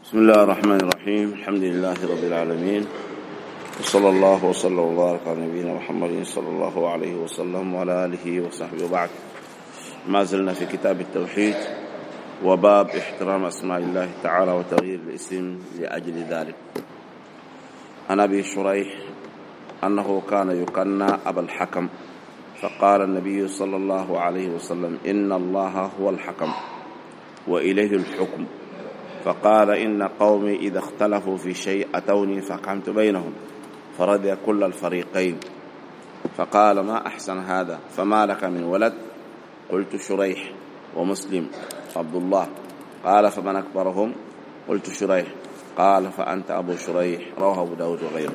بسم الله الرحمن الرحيم. الحمد لله رب العالمين، وصلى الله وسلم وبارك على نبينا محمد صلى الله عليه وسلم وعلى آله وصحبه. وبعد، ما زلنا في كتاب التوحيد وباب احترام أسماء الله تعالى وتغيير الاسم لأجل ذلك. عن أبي شريح أنه كان يكنى أبا الحكم، فقال النبي صلى الله عليه وسلم: إن الله هو الحكم وإليه الحكم. فقال: إن قومي إذا اختلفوا في شيء أتوني فحكمت بينهم فرضي كل الفريقين. فقال: ما أحسن هذا، فما لك من ولد؟ قلت: شريح ومسلم عبد الله. قال: فمن أكبرهم؟ قلت: شريح. قال: فأنت أبو شريح. رواه أبو داود وغيره.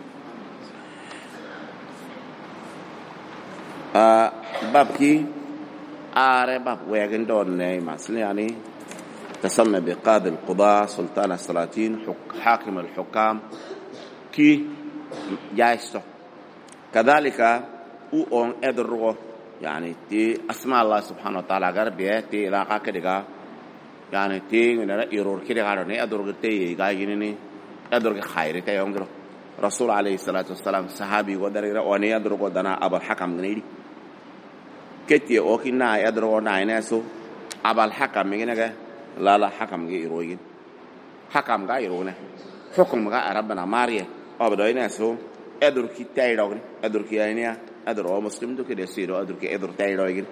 باب كي باب ويغن دون يعني تسمى بقاضي القضاء، سلطان السلاطين، حاكم الحكام كي جايسته. كذلك أون أدرو يعني تي أسماء الله سبحانه وتعالى غربية تي لاقا كدغا يعني تي من يرور كدغا ني أدرو تي غايني أدرو خير تي يونغرو. رسول عليه الصلاة والسلام صحابي ودريرا وني أدرو دنا أبو الحكم غنيدي كتي أوكينا أدرو ناينسو أبو الحكم ميغنغا لا حكم غي يروين حكم غا يرونه حكم غا ربنا ماريه أبداينا سو أدر كي تايروغني أدر كي يعني أدر مسلم دو كده سيرو أدر كي أدر تايروغني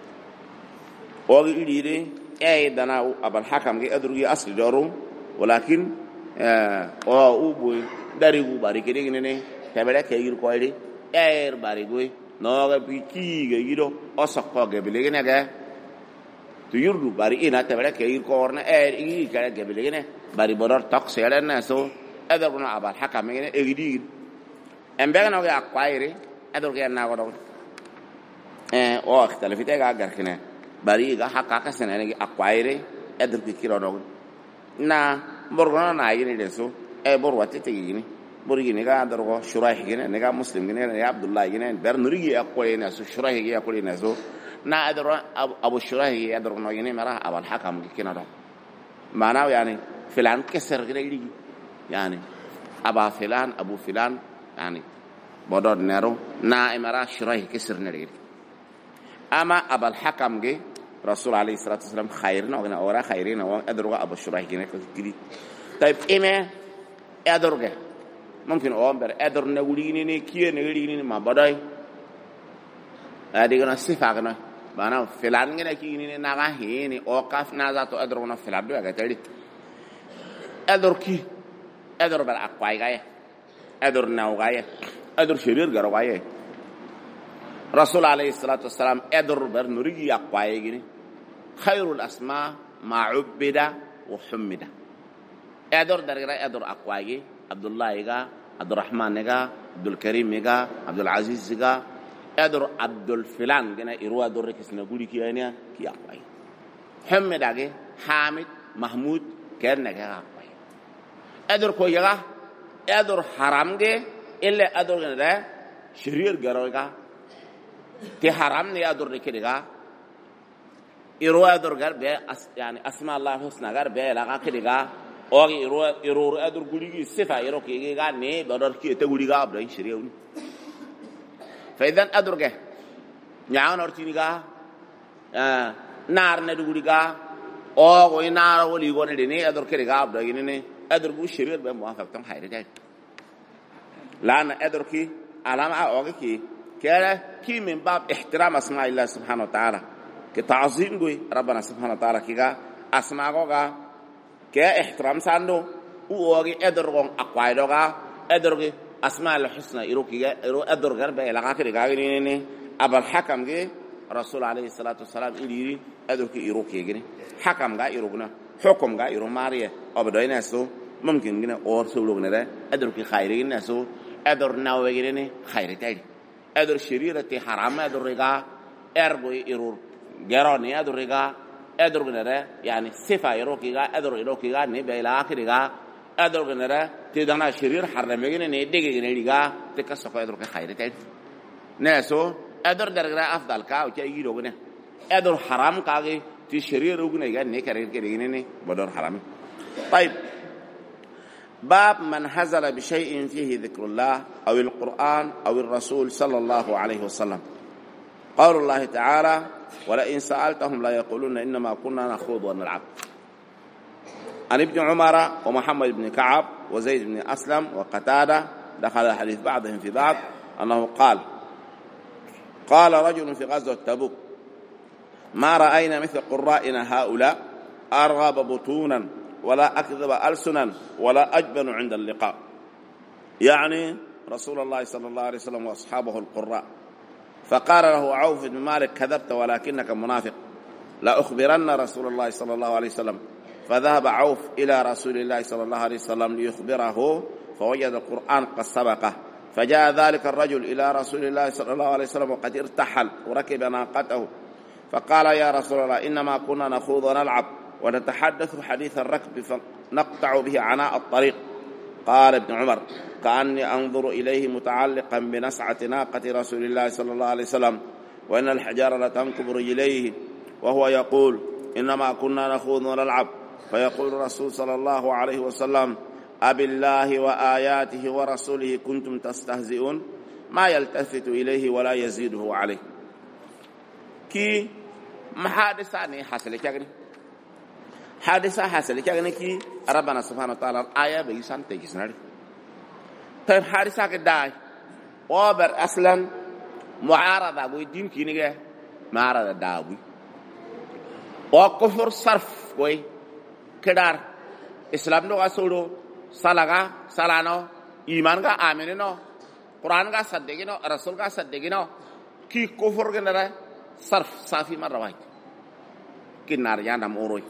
أوغي ليري أي دنا أبل حكم غي أدر كي أصل دارو ولكن أو بوي داريغو باري كده غني تبلا كير كويري أير باريغوي نوغا بيكي غيرو أسقوا غبلي غنغا تيردو باري إنا تبلا كير كورنا إيه كلا قبلينا باري بدر تقصي على الناس أدركنا أبى الحكم مينا إجديد أم بيجنا ويا أقويري أدرك أنا قدر أو اختلاف تيجا أجركنا باري إجا حق كسنة نيجي أقويري أدرك كيرا دون نا برغنا نايجي ندسو بروات تيجيني بريجي نيجا أدرك شرايح جينا نيجا مسلم جينا نيجا عبد الله جينا برنوريجي أقوينا سو شرايح جي أقوينا سو نا أدرك أبو شرايح أدرك نايجي مرا أبى الحكم كينا دون معناه يعني فلان كسر كده يجي يعني أبا فلان أبو فلان يعني بدر نيرو نا إمرا شرايح كسر نريد. أما أبا الحكم جي رسول عليه الصلاة والسلام خيرنا وغنا أورا خيرنا وأدرك أبو شرايح جينا كذي. طيب إما أدرك ممكن أمبر أدر نقوليني كيه نقوليني ما بداي أديكنا صفة بنا فلان جينا كيني نعاهيني أوقف نازاتو أدركنا فلان بيا كتير أدركي أدر بالأقوى جاية أدر ناو جاية أدر شرير جرو جاية. رسول عليه الصلاة والسلام أدر برنوري أقوى جيني خير الأسماء ما عبد وحمد. أدر درجة أدر أقوى جي عبد الله جا عبد الرحمن جا عبد الكريم جا عبد العزيز جا أدر عبد الفلان جنا إروا أدر كسنا قولي كيانيا كي أقوى. حمد جا حامد محمود كأنك جا أدر كويجا أدر حرام جه إلا أدر كندا شرير جروجا تي حرام ني أدر نكديجا إروا أدر جر بيا يعني أسماء الله الحسنى جر بيا لا كديجا أو إروا أدر قولي صفة إروا كيجا ني بدر كي تقوليجا أبدا شرير. فإذا أدر جه نعان أرتينيجا نار ندقوليجا أو نار وليجون ديني أدر كديجا أبدا ينني أدركوا الشرير بموافق تام خير جاي. لأن أدركي علامة أوجي كلا كي من باب احترام أسماء الله سبحانه وتعالى كتعظيم قوي ربنا سبحانه وتعالى كيجا أسماء جوجا كاحترام ساندو وأوجي أدركون أقوى جوجا أدركي أسماء الحسنى يروكيجا يرو أدرك ربنا لقاك رجعيني ني أبى الحكم جي رسول عليه الصلاة والسلام إليري أدركي يروكيجني حكم جا يروكنا حكم جا يرو ماريه أبداينا سو ممكن جنا أور سولونا ده أدر كي خيرين سو أدر ناويجيني خير تاني أدر شريرة تي حرام أدر رجع أربوي يرور جراني أدر رجع أدر جنا ده يعني صفة يروكيجا أدر يروكيجا نبي لا كريجا أدر جنا ده تدانا شرير حرام يجيني نديجي جنا رجع تكسر أدر كي خير تاني ناسو أدر درجة أفضل كاو تي يجيلونا أدر حرام كاجي تي شرير وجنا يجي نكرر كريجيني بدر حرام. طيب باب من هزل بشيء فيه ذكر الله أو القرآن أو الرسول صلى الله عليه وسلم. قول الله تعالى: ولئن سألتهم لا يقولون إنما كنا نخوض ونلعب. عن ابن عمر ومحمد بن كعب وزيد بن أسلم وقتادة دخل الحديث بعضهم في بعض أنه قال رجل في غزوة تبوك: ما رأينا مثل قرائنا هؤلاء أرغب بطونا ولا أكذب ألسنا ولا أجبن عند اللقاء. يعني رسول الله صلى الله عليه وسلم وأصحابه القراء. فقال له عوف بن مالك: كذبت ولكنك منافق، لا أخبرن رسول الله صلى الله عليه وسلم. فذهب عوف إلى رسول الله صلى الله عليه وسلم ليخبره، فوجد القرآن قد سبقه. فجاء ذلك الرجل إلى رسول الله صلى الله عليه وسلم وقد ارتحل وركب ناقته، فقال: يا رسول الله، إنما كنا نخوض ونلعب ونتحدث حديث الركب فنقطع به عناء الطريق. قال ابن عمر: كأني أنظر إليه متعلقا بنسعة ناقة رسول الله صلى الله عليه وسلم، وإن الحجارة لتنكب رجليه وهو يقول: إنما كنا نخوض ونلعب. فيقول الرسول صلى الله عليه وسلم: أبالله وآياته ورسوله كنتم تستهزئون؟ ما يلتفت إليه ولا يزيده عليه. كي محادثة حصل كأني حادثة حصل كأني كي ربنا سبحانه وتعالى آية بيسان تجسنا. طيب حادثة كداي وبر أصلا معارضة بوي دين كينيجا معارضة داوي وكفر صرف بوي كدار إسلام دو أسولو سلاغا سلانو إيمان غا آمنينو قرآن غا صدقينو رسول غا صدقينو كي كفر كنرا صرف صافي مرة واحد كي نار يانا موروي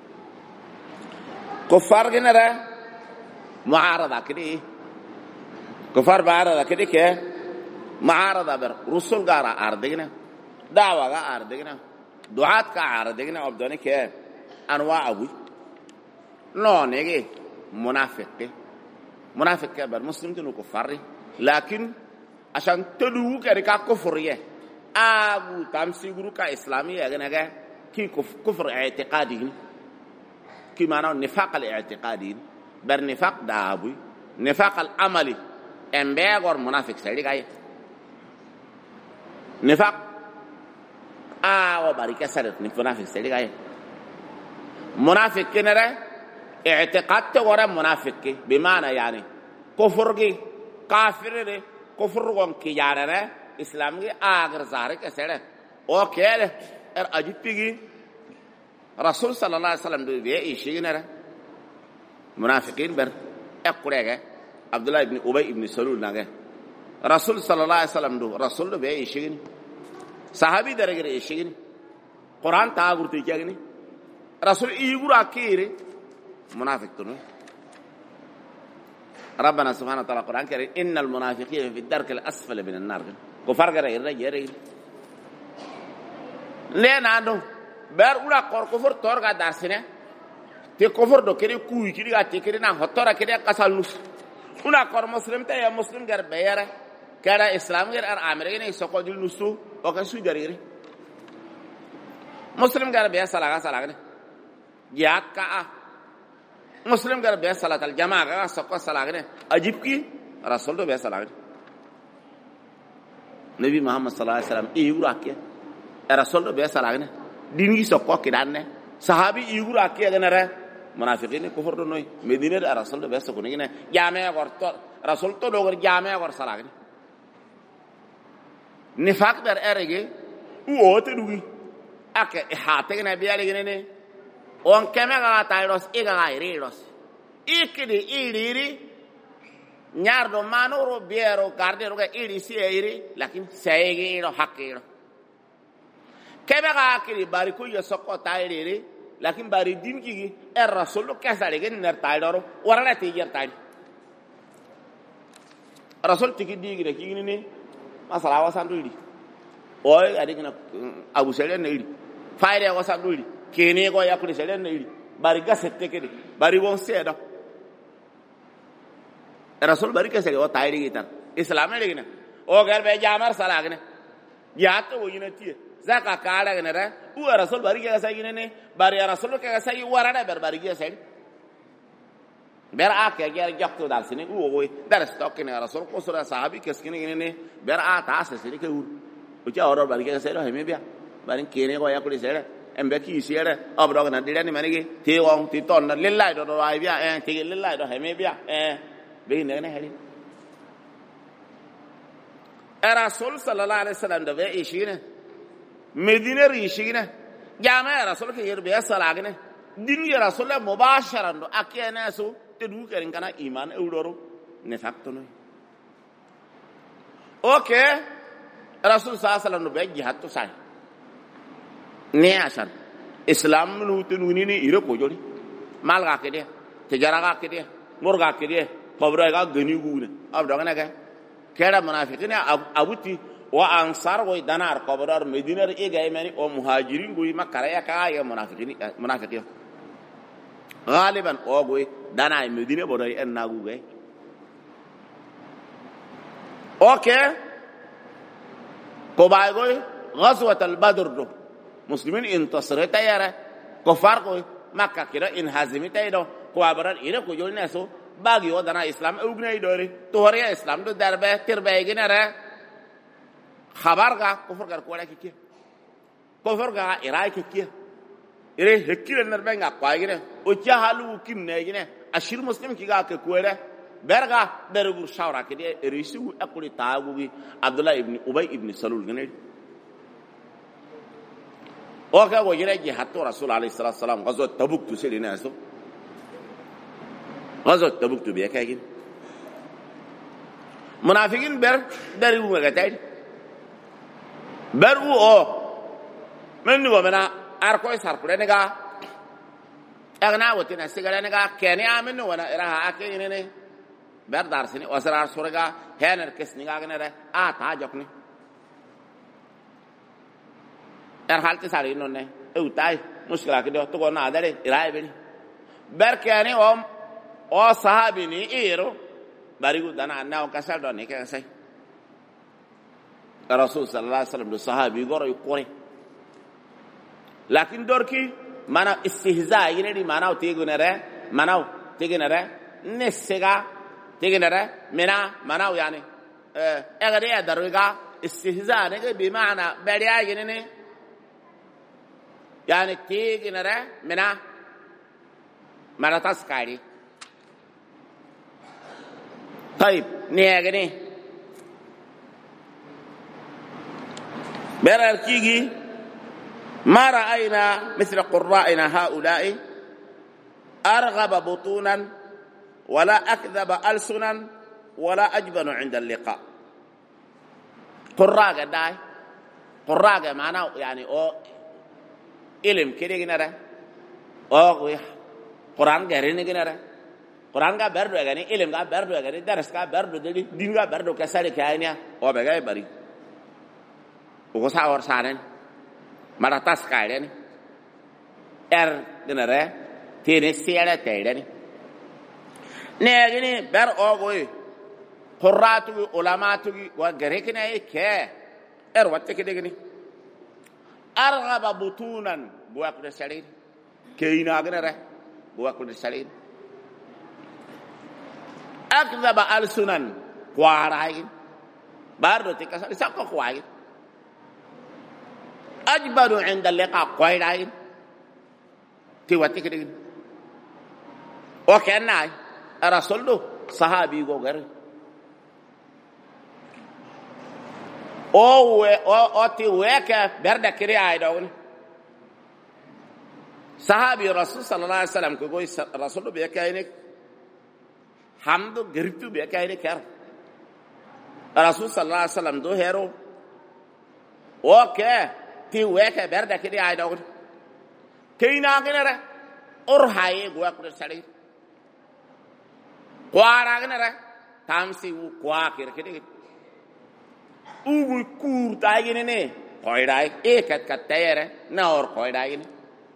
كفار كنرا معارضة كده كفار معارضة كده كه معارضة بر رسول غا أردقنا دعوة غا أردقنا دعاة غا أردقنا أبدوني كه أنواع أبوي نو نيجي منافق كبر مسلم تنو كفار لكن عشان تدو كريكا كفرية أبو تامسي غروكا إسلامية أجنها كي كفر اعتقادي كي معناه نفاق الاعتقادي بر نفاق دابوي نفاق العملي أمبيغور منافق سيدي كاي نفاق وباريكا سرت منافق سيدي كاي منافق كنره اعتقاد تورا منافق بمعنى يعني كفر كافر كفر كي يعني اسلام کی اگر ظاهر کیسے او کہے اجتگی رسول صلی اللہ علیہ وسلم دے ایشی نہ منافقین بر اقرے عبداللہ ابن ابی ابن سلول نہ رسول صلی اللہ علیہ وسلم دو رسول دے ایشی صحابی درگے ایشی قرآن تا گرتی کیا گنی رسول ایگورا کیرے منافق تو ربنا سبحانه وتعالى القرآن كريم إن المنافقين في الدرك الأسفل من النار كفار غير رجال لين عنده بير ولا كفر تورغا دارسنه تي كفر دو كري كوي كري غاتي كري نا هتورا كري قسال نص ولا كور مسلم تا يا مسلم غير بيره كذا إسلام غير أمريكا يسوق دل نصو وكسو جريري مسلم غير بيا سلاغا يا كا مسلم غير بيا صلاة الجماعة سوق سلاغا عجيب كي رسول دو بيا سلاغا نبي محمد صلى الله عليه وسلم يقول أكيد رسول دو بيا سلاغا ديني سوق كيدانه صحابي يقول أكيد أنا منافقين كفر دو نوي مدينة رسول دو بيا سوق نيجي جامع غرط رسول تو دوغر جامع غرط سلاغا نفاق در ارگه او تدوی اکه احاطه نبی علیه نه اون کمه گا تایروس ایگا ایریروس ایکدی ایری ñaar do manoro biero garde ro iri si iri lakin sayegi ro hakiro kebe ga akiri bari ko yo sokko tayiri lakin bari dingi er rasul kasare gen ner taydoro warana ti yer tay rasul tiki digi de kini ni masala wasan duli oy adigina abu selen iri fayre wasan duli kene go yakuri selen iri bari gasette kede bari won seeda rasul bari kese o tayri gitan islam ne gina o gal be jamar salagna yato woyina tie zaka kala gina ra u rasul bari kese gina ne bari rasul kese warana ber bari kese ber a ke ger jakto dal sini wo dar stok ne rasul ko sura sahabi keskini ne ber a ta se sini ke ur o ja oro bal ke se do heme bia barin kene ko ya ko sere embe ki sere abro na dirani manigi ti won ti ton na lillai do ai bia ti lillai do heme bia be ne heli rasul sallallahu alaihi wasallam da be ishine medine rishine jama rasul ke yer be salagne din ya rasul mubasharan do akene so te du kerin kana iman euroro ne fakto no okay rasul sallallahu alaihi wasallam be jihad to sai ne asan islam nu te nu ni ire ko jori mal ga ke de te jara ga ke de mor ga ke de kobra ga gani gune abdo ga naga kera munafiqina abuti wa ansar go danar kobrar medinar e ga mani o muhajirin go makara ya ka ya munafiqin غالبا اوغوي دانا مدينه بوداي ان ناغوغاي اوكي كوبايغوي غزوه البدر دو مسلمين انتصرت يا كفار كو مكه كده انهزمت ايدو كوابران ايره كو جول ناسو باغي ودانا اسلام اوغناي دوري توريا اسلام دو دربه تربه غنره خبرغا كفر غر كولا كيكي كفرغا ايراي كيكي ire hekile nerbenga kwaigine o jahalu kinne gine ashir muslim kiga ke kwere berga dergur shawra ke de risu akuli taagugi abdullah ibn ubay ibn salul gine o ka go jire ji hatto rasul alayhi salatu wasalam gazo tabuk tu selina aso gazo tabuk tu be kagin munafiqin beru ga tay beru o men wa mana arko sar kule nega agna wotina sigala nega kene aminu wana iraha akene ne berdar sini wasrar surga hener kesni ga gane a ta jokni halti sari nonne e utai mushkila ke do to na dare irae beni ber kene o sahabi ni iro barigu dana na o kasal do ne ke sai rasul sallallahu alaihi wasallam do sahabi goro yukore لكن دوركي مانا استهزاء ينادي مانا وتيجونره مانا وتيجونره نسيجا تيجونره مانا يعني أغريه درويجا استهزاء نيجي بمعنى بديا ينني يعني تيجونره مانا تاسكاري طيب نيجي براركيجي ما رأينا مثل قرائنا هؤلاء أرغب بطونا ولا أكذب ألسنا ولا أجبن عند اللقاء قراء معناه يعني أو علم كده جنرا أو قرآن غيرين جنرا قرآن کا بردو يعني علم کا بردو يعني درس کا بردو دين کا بردو كسر كائنيا أو بگاي بري وقصة اور سارن maratas kaide ni dinare tene siara taide ni negini ber ogoy qurratu ulamatu wa garekina ke watte ke degini arghaba butunan buwa ko salir keina gnare buwa ko salir akdhaba alsunan qarain bardo tikasal sakko qarain أجبر عند اللقاء قويلين تيواتي كده وكأن الرسول صحابي غير أو تيوك برد كري عيدون صحابي الرسول صلى الله عليه وسلم كوي الرسول بيكاينك حمد غريتو بيكاينك الرسول صلى الله عليه وسلم دو هيرو اوكي ti weke berda kidi ay dawd kayna gnere or haye go ko sari kwara gnere tamsi u kwa kir kidi ugu kur taygine ne koydai ekat kat tayere na or koydai ne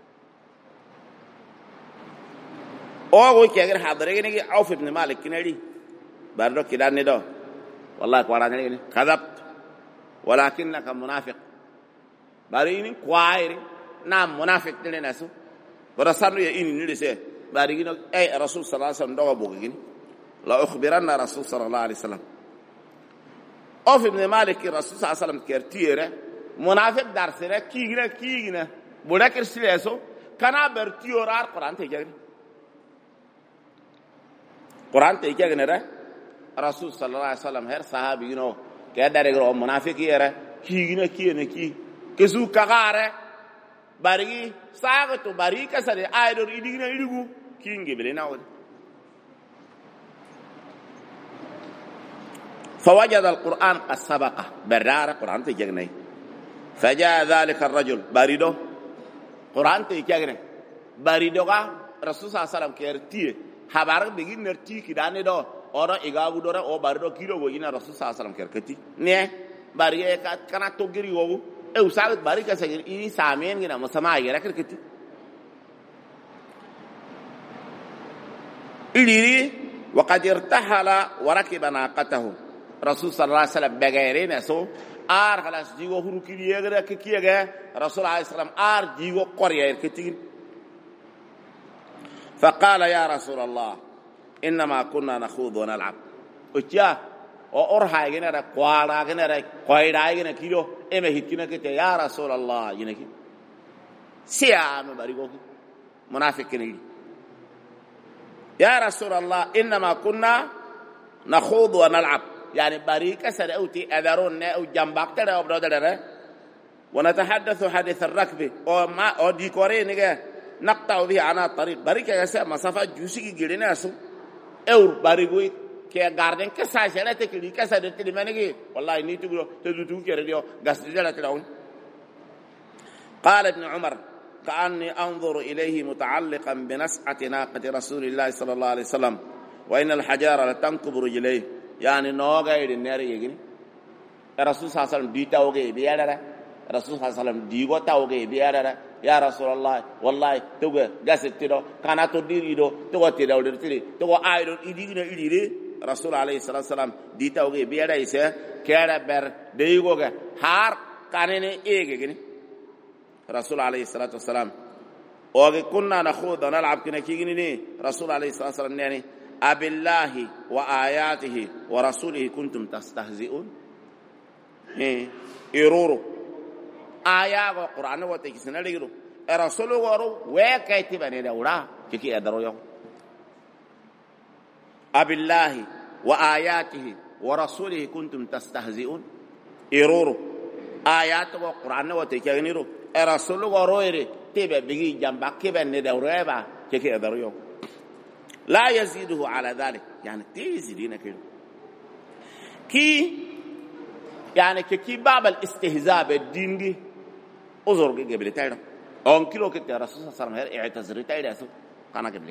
o go keger hadare ne gi auf ibn malik kinadi bardo kidan ne do wallahi kwara ne kadabt walakinaka munafiq barini kwairi na munafiq dile nasu bara sanu ya ini ni se بارينا أي رسول صلى الله عليه وسلم دعوا بوجين لا أخبرنا رسول صلى الله عليه وسلم أوف ابن مالك الرسول صلى الله عليه وسلم كرتيره منافق درسره كيجنا بودا كرسلسو كنا برتيورار قرآن تيجي قرآن تيجي نرى رسول صلى الله عليه وسلم هر صحابي ينو كذا رجل منافق يرى كيجنا كي كسو كعاره باري ساعة باري كسره أيدور إدينا إديكو كينجي بلينا ود فوجد القرآن قد سبق برار قرآن تيجي فجاء ذلك الرجل باردو قرآن تيجي باردو كا رسول صلى الله عليه وسلم كيرتيه خبر بيجي نرتي كدانه دو أورا إيجابو دورا أو باردو كيلو وجينا رسول صلى الله عليه وسلم كيركتي نه باريه كنا توجري وو وساعد باري كسر إني سامين كنا مسمع يرا كيركتي إليري وقد ارتحل وركب ناقته رسول صلى الله عليه وسلم بغيرين سو آر خلاص جيو هروكي يغرا كيكيغا رسول الله عليه وسلم آر جيو قرية كتير فقال يا رسول الله إنما كنا نخوض ونلعب وتيا أورها يجينا قوارا يجينا قايدا يجينا كيلو إما هيكينا كتير يا رسول الله يجينا سيام باريكو منافق كنيل يا رسول الله إنما كنا نخوض ونلعب يعني باريكا سرعوتي أذرون أو جنبك ترى أو برادر ونتحدث حديث الركب أو ما أو ديكورين نجا نقطع به عن الطريق باريكا يسمى مسافة جوسي جيرنا سو أو باريكوي كي غاردن كساشة لا تكلي كسادة تلمانجي والله نيتو تدوتو كيرديو غاسدلا تلاون قال ابن عمر كأني أنظر إليه متعلقا بنسعة ناقة رسول الله صلى الله عليه وسلم وإن الحجارة لتنكب رجليه يعني نوغا يدنير يجني الرسول صلى الله عليه وسلم دي تاوغي بيالا الرسول صلى الله عليه وسلم ديغو تاوغي بيالا يا رسول الله والله توغا غاستيدو كانا تو ديريدو توغو تيدو ديرتي توغو ايدو ايديغنا ايديري رسول عليه الصلاه والسلام دي تاوغي بيالا يسه كيرا بر ديغوغا هار كانيني ايغيغني رسول عليه الصلاه والسلام اوغي كنا نخوض ونلعب كنا كيغني رسول عليه الصلاه والسلام يعني أبالله وآياته ورسوله كنتم تستهزئون إيرورو آيات القرآن وتكسنا ليرو الرسول ورو وكيتبني دورا كي أدرو يوم أبالله وآياته ورسوله كنتم تستهزئون إيرورو آيات القرآن وتكسنا ليرو الرسول ورو تبى بيجي جنبك كبني دورا كي أدرو يوم لا يزيده على ذلك يعني تيزيدين كده كي يعني كي باب الاستهزاء بالدين دي أزور قبل تايدا أون كيلو كده رسول الله صلى الله عليه وسلم اعتذر تايدا سو كنا قبل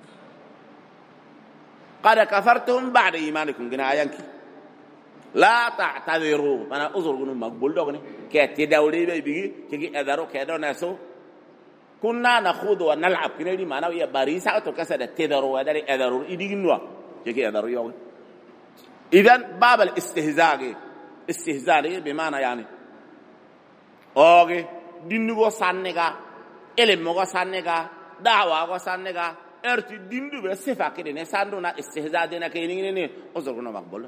قد كفرتم بعد إيمانكم جنا أيانكي لا تعتذروا أنا أزور قنون مقبول دوغني كي تداولي بيجي كي أذرو كده ناسو كنا نخوض ونلعب كنا دي معنا ويا باريسا تكسر تدرو وداري أدرو إدينوا كي أدرو يوم إذن باب الاستهزاء بمعنى يعني أوكي دينو سانيكا إلمو سانيكا دعوة سانيكا أرتي دينو بسفا كده نساندونا استهزاء دينا كيني أزرقنا مقبول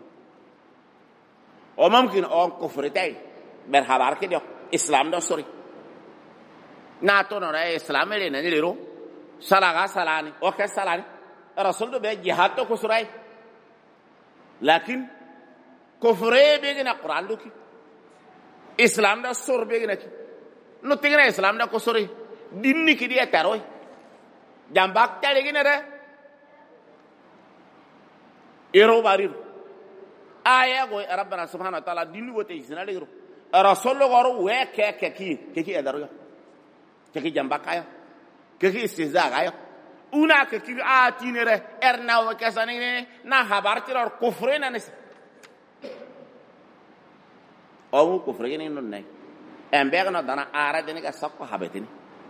وممكن أو كفر تاي برهبار كده إسلام ده سوري ناتو نورا إسلام لنا نيرو سلاغا سلاني أوكي سلاني الرسول ده بجهاد تو كسراي لكن كفره بيجينا القرآن دوكي إسلام ده سور بيجينا كي نتيجة إسلام ده كسوري ديني كدي أتروي جنبك تلاقينا ده إيرو باريرو آية قوي ربنا سبحانه وتعالى ديني وتيجينا ليرو الرسول ده قارو كي أدريه كي جنبك أيا كي استهزاء أيا una que tinere erna o kasanine na habartir or kufrena nes o kufrena non nei emberna dana ara dene ka sakko habetini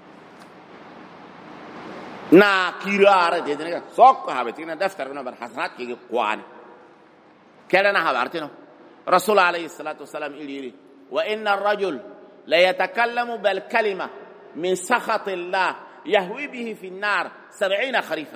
na kira ara dene ka sakko habetini daftar na bar hasanat ki qwani kelana habartino rasul alayhi salatu wasalam iliri wa inna ar-rajul la yatakallamu bil kalima min sakhati Allah يهوي به في النار 70 خريفا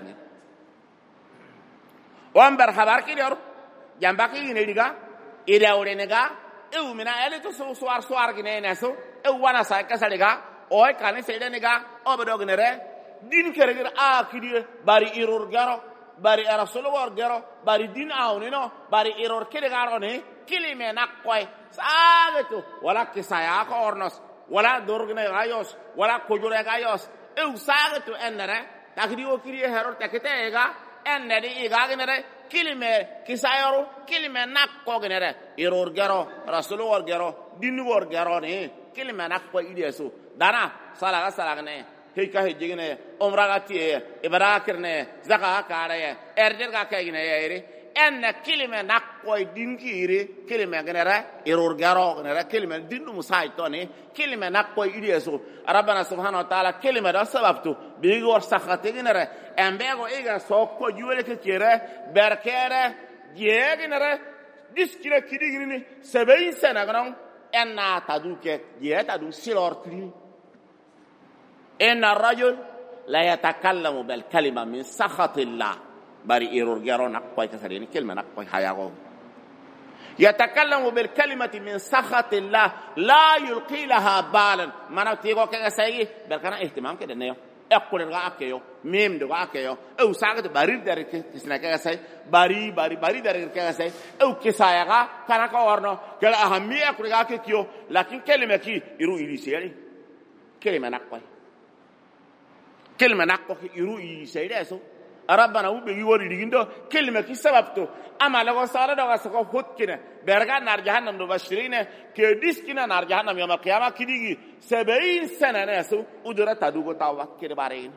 وانبر خبر كده جنبك ينيغا إداورينغا أو منا ألي تو سوار كني ناسو أو وانا سايكاساليغا أو كاني سيدنيغا أو بدوغنره دين كرغير كدي باري إيرور غارو باري رسول وار غارو باري دين أونينو باري إيرور كده غاروني كلمة نقوي ساغتو ولا كسايا كورنوس ولا دورغنا غايوس ولا كوجورا غايوس أو ساغتو أنره تاكديو كريه هرور تكتيغا أنري إيغاغنره كلمة كسايرو كلمة نقو غنره إيرور غارو رسول وار غارو دين وار غارو ني كلمة نقو إيديسو دانا سالاغا هيكا هيجينه عمرغاتي ابراكرنه زكا كاريه اردرغا كاينه يري ان كلمه نقوي دينكيري كلمه غنرا ايرور غارو غنرا كلمه دينو مسايتوني كلمه نقوي ايديسو ربنا سبحانه وتعالى كلمه دا سببتو بيغور سخاتي غنرا امبيغو ايغا سوكو جولك كيره بركره جيغنرا ديسكيره كيديغني 70 سنه غنون ان تادوكه جيتادو سيلورتري إن الرجل لا يتكلم بالكلمة من سخط الله باري إيرور جارو نقوي كسرين كلمة نقوي حياغو يتكلم بالكلمة من سخط الله لا يلقي لها بالا ما نتيجو كسيء بركنا اهتمام كده نيو أقول الغاكيو ميم دغاكيو أو ساعة باري دارك كسنا كسيء باري دارك كسيء أو كسايغا كنا كورنو كلا أهمية أقول الغاكيو لكن كلمة كي يرو إليسيري كلمة نقوي كلمة نقوك يروي سيداسو ربنا وبيجي وري ديندو كلمة كي سببتو أما لو صار ده واسكو فوت كنا برجع نار جهنم نبشرين كديس كنا نار جهنم يوم القيامة كديجي 70 سنة ناسو ودرا تدوغو تاوا كده بارين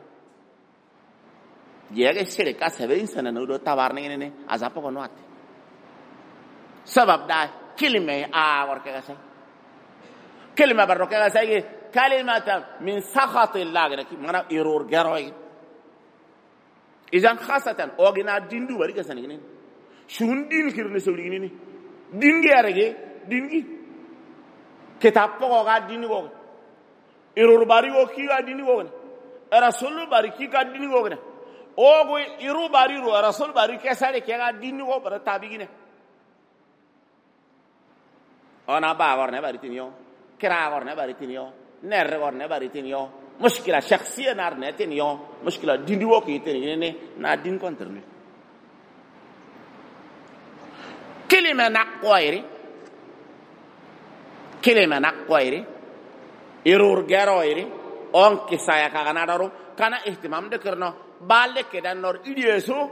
جيجي شركة 70 سنة نودو تاوارني إني أزابو كنوات سبب ده كلمة وركاسي كلمة بركاسي كلمة من سخط الله معناه إيرور جروي إذا خاصة أوجنا ديندو بري كسانيني شون دين كيرن سوليني دين جارجي دين كتاب بقى دين بقى إيرور باري وكي دين بقى رسول باري كي دين بقى أو إيرور باري رسول باري كساري كي دين بقى برتابينه أنا باورنا باري تنيو كراورنا باري تنيو نرغورنا باريتينيو مشكلة شخصية نارنتينيو مشكلة دين وكيتيني نا دين كونترني كلمة نقويري إيرور جارويري أون كسايا كغنادارو كان اهتمام دكرنا بالك كده نور إديسو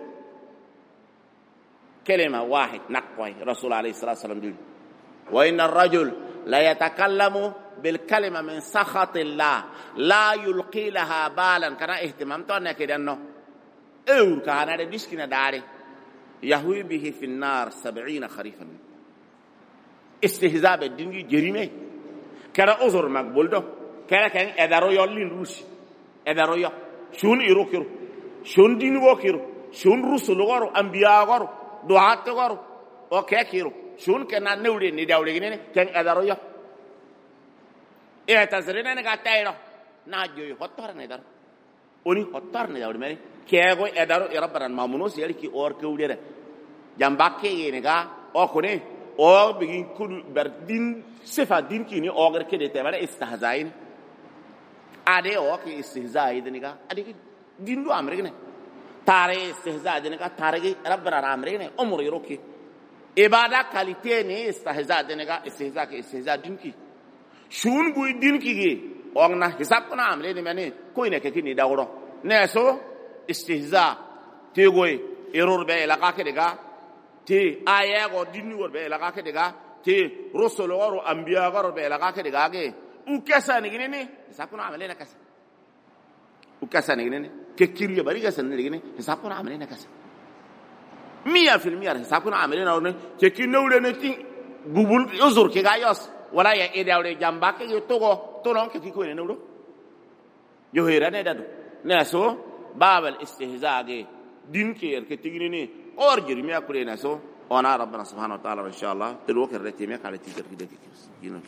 كلمة واحد نقوي رسول عليه الصلاة والسلام دي وإن الرجل لا يتكلم بالكلمة من سخط الله لا يلقي لها بالا كان اهتمام تونا كده انه او كان ده ديسكنا داري يهوي به في النار 70 خريفا استهزاء بالدين جريمه كان عذر مقبول ده كان ادارو يولين روسي ادارو يا شون يروكيرو شون دين وكيرو شون رسول غرو انبياء غرو دعاة غرو اوكي كيرو شون كان نولي ني داولي كان ادارو يا تزرنا نقطعينه ناجي خطر ندار أني خطر ندار مري كيغو إدارو إربنا مامونوس يلي كي أور كوديره جنبك ينقا أو كونه أو بيجي كل بردين صفة دين كيني أوغر كده تبارة استهزائين أدي أو كي استهزاء يدنيكا أدي دين دو أمريكا تاري استهزاء يدنيكا تاري ربنا رامريكا أمور يروكي إبادة كاليتيني استهزاء يدنيكا استهزاء دين كي شون بوي دين كي أغنى حساب كنا عملي دي مني كوي نككي نداورو نسو استهزاء تيغوي إيرور بي لقا كدغا تي آية دين ور بي لقا كدغا تي رسول ور أنبياء ور بي لقا كدغا كي وكسا نغني حساب كنا عملي نكسا وكسا نغني ككيريا بري كسا نغني حساب كنا عملي نكسا 100% حساب كنا عملي نورني ككي نورنتي غوبول يزور كي غايوس ولا يا إداوري جنبك يتوغو تونك كي كوي نورو يهيرانه دادو ناسو باب الاستهزاء دين كير كتيغني اور جرميا كوري ناسو وانا ربنا سبحانه وتعالى ان شاء الله تلوك الرتيمه قال تيجر كده